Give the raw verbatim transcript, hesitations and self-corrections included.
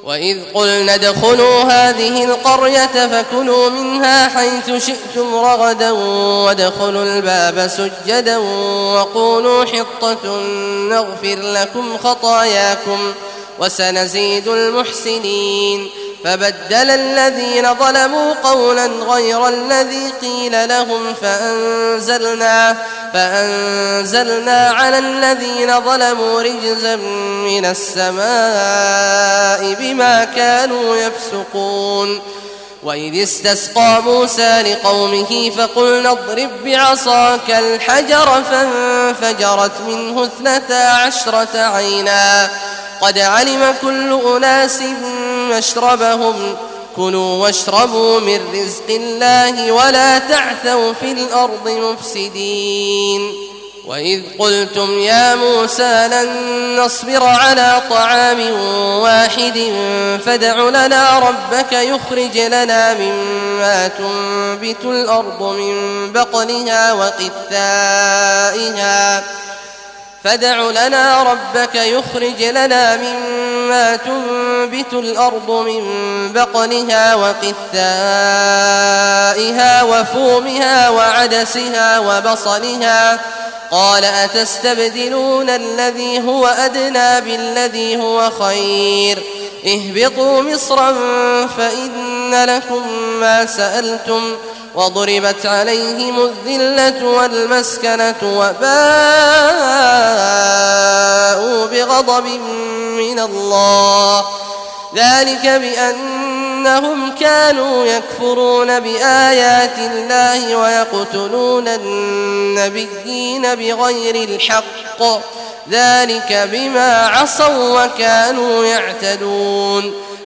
وإذ قلنا ادخلوا هذه القرية فكلوا منها حيث شئتم رغدا وادخلوا الباب سجدا وقولوا حطة نغفر لكم خطاياكم وسنزيد المحسنين. فبدل الذين ظلموا قولا غير الذي قيل لهم فأنزلنا, فأنزلنا على الذين ظلموا رجزا من السماء بما كانوا يفسقون. وإذ استسقى موسى لقومه فقلنا اضرب بعصاك الحجر فانفجرت منه اثنتا عشرة عينا قد علم كل أناس مشربهم كلوا واشربوا من رزق الله ولا تعثوا في الأرض مفسدين. وإذ قلتم يا موسى لن نصبر على طعام واحد فادع لنا ربك يخرج لنا مما تنبت الأرض من بقلها وقثائها فادع لنا ربك يخرج لنا مما تنبت الأرض من بقلها وقثائها وفومها وعدسها وبصلها قال أتستبدلون الذي هو أدنى بالذي هو خير اهبطوا مصرا فإن لكم ما سألتم وضربت عليهم الذلة والمسكنة وباءوا بغضب من الله ذلك بأنهم كانوا يكفرون بآيات الله ويقتلون النبيين بغير الحق ذلك بما عصوا وكانوا يعتدون.